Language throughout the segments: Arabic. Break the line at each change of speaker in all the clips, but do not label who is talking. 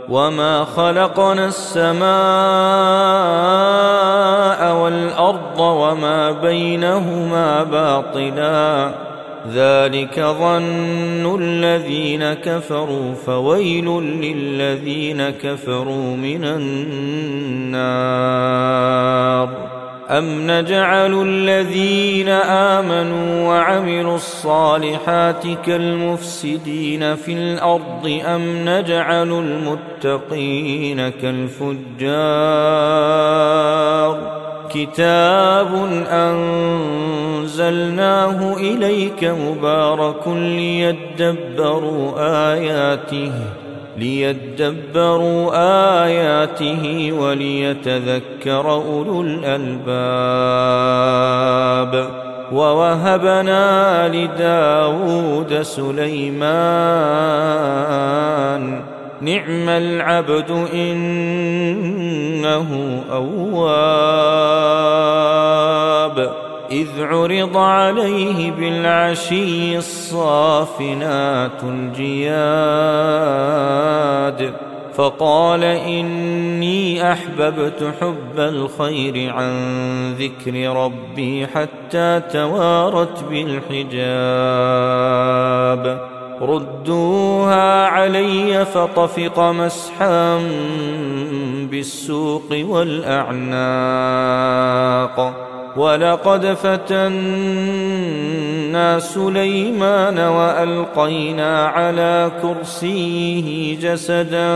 وما خلقنا السماء والأرض وما بينهما باطلا ذلك ظن الذين كفروا فويل للذين كفروا من النار أم نجعل الذين آمنوا وعملوا الصالحات كالمفسدين في الأرض أم نجعل المتقين كالفجار كتاب أنزلناه إليك مبارك ليدبروا آياته وليتذكر أولو الألباب ووهبنا لداود سليمان نعم العبد إنه أواب إذ عرض عليه بالعشي الصافنات الجياد فقال إني أحببت حب الخير عن ذكر ربي حتى توارت بالحجاب ردوها علي فطفق مسحا بالسوق والأعناق ولقد فتنا سليمان وألقينا على كرسيه جسدا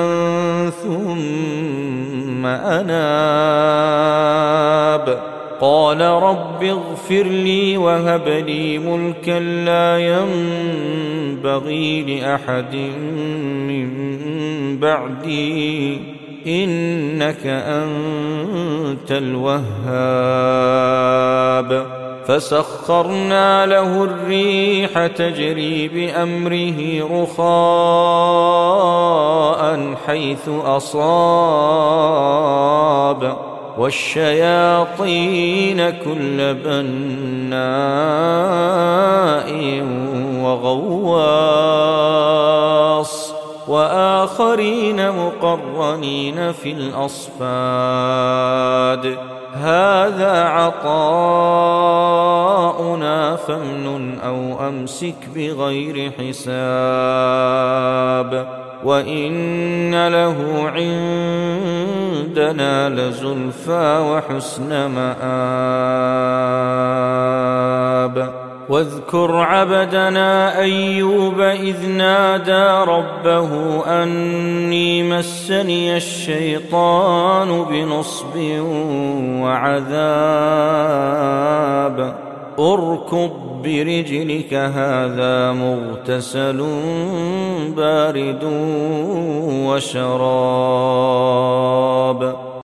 ثم أناب قال رب اغفر لي وهب لي ملكا لا ينبغي لأحد من بعدي إنك أنت الوهاب فسخرنا له الريح تجري بأمره رخاء حيث أصاب والشياطين كل بناء وغواص وآخرين مقرنين في الأصفاد هذا عطاؤنا فامنن أو أمسك بغير حساب وإن له عندنا لزلفى وحسن مآب واذكر عبدنا أيوب إذ نادى ربه أني مسني الشيطان بنصب وعذاب اركض برجلك هذا مغتسل بارد وشراب